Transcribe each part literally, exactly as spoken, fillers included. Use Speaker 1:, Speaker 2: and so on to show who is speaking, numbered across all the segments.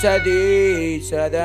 Speaker 1: Se dice de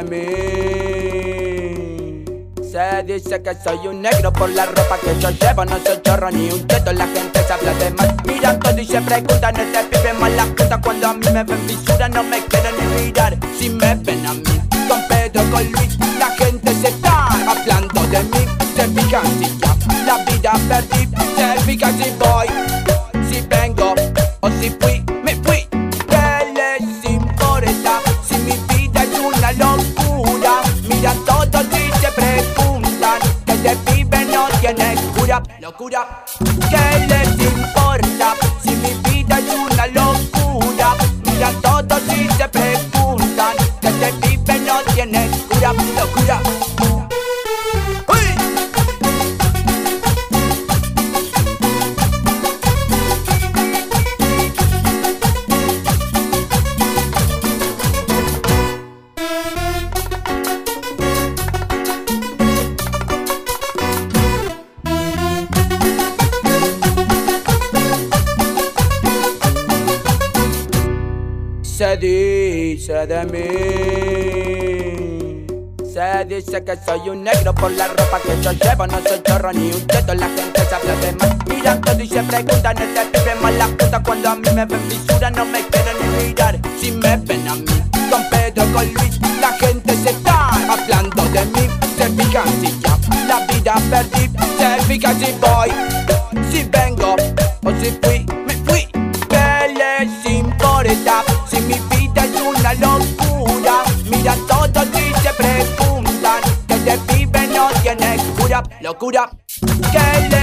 Speaker 1: mí, se dice que soy un negro por la ropa que yo llevo. No soy chorro ni un cheto, la gente se habla de más. Miran todo y se preguntan, este pibe mala puta. Cuando a mí me ven fisura no me quieren ni mirar. Si me ven a mí con Pedro, con Luis, la gente se está hablando de mí. Se fijan si ya la vida perdí, se fijan si voy, si vengo o si fui, me fui. ¿Qué les importa si mi vida es una locura? Miran todos y se preguntan que este pibe no tiene cura. Locura. ¿Qué les importa si mi vida es una locura? Miran todos y se preguntan que este pibe no tiene cura. Locura. Se dice de mí, se dice que soy un negro por la ropa que yo llevo. No soy chorro ni un cheto, la gente se habla de más. Miran todo y se preguntan, este pibe mala puta. Cuando a mí me ven fisura no me quieren ni mirar. Si me ven a mí con Pedro, con Luis, la gente se está hablando de mí. Se fijan si ya la vida perdí, se fijan si voy, si vengo o si fui, me fui. ¿Qué les importa si mi vida es una locura? Miran todos y se preguntan que este pibe no tiene cura. Locura. ¿Qué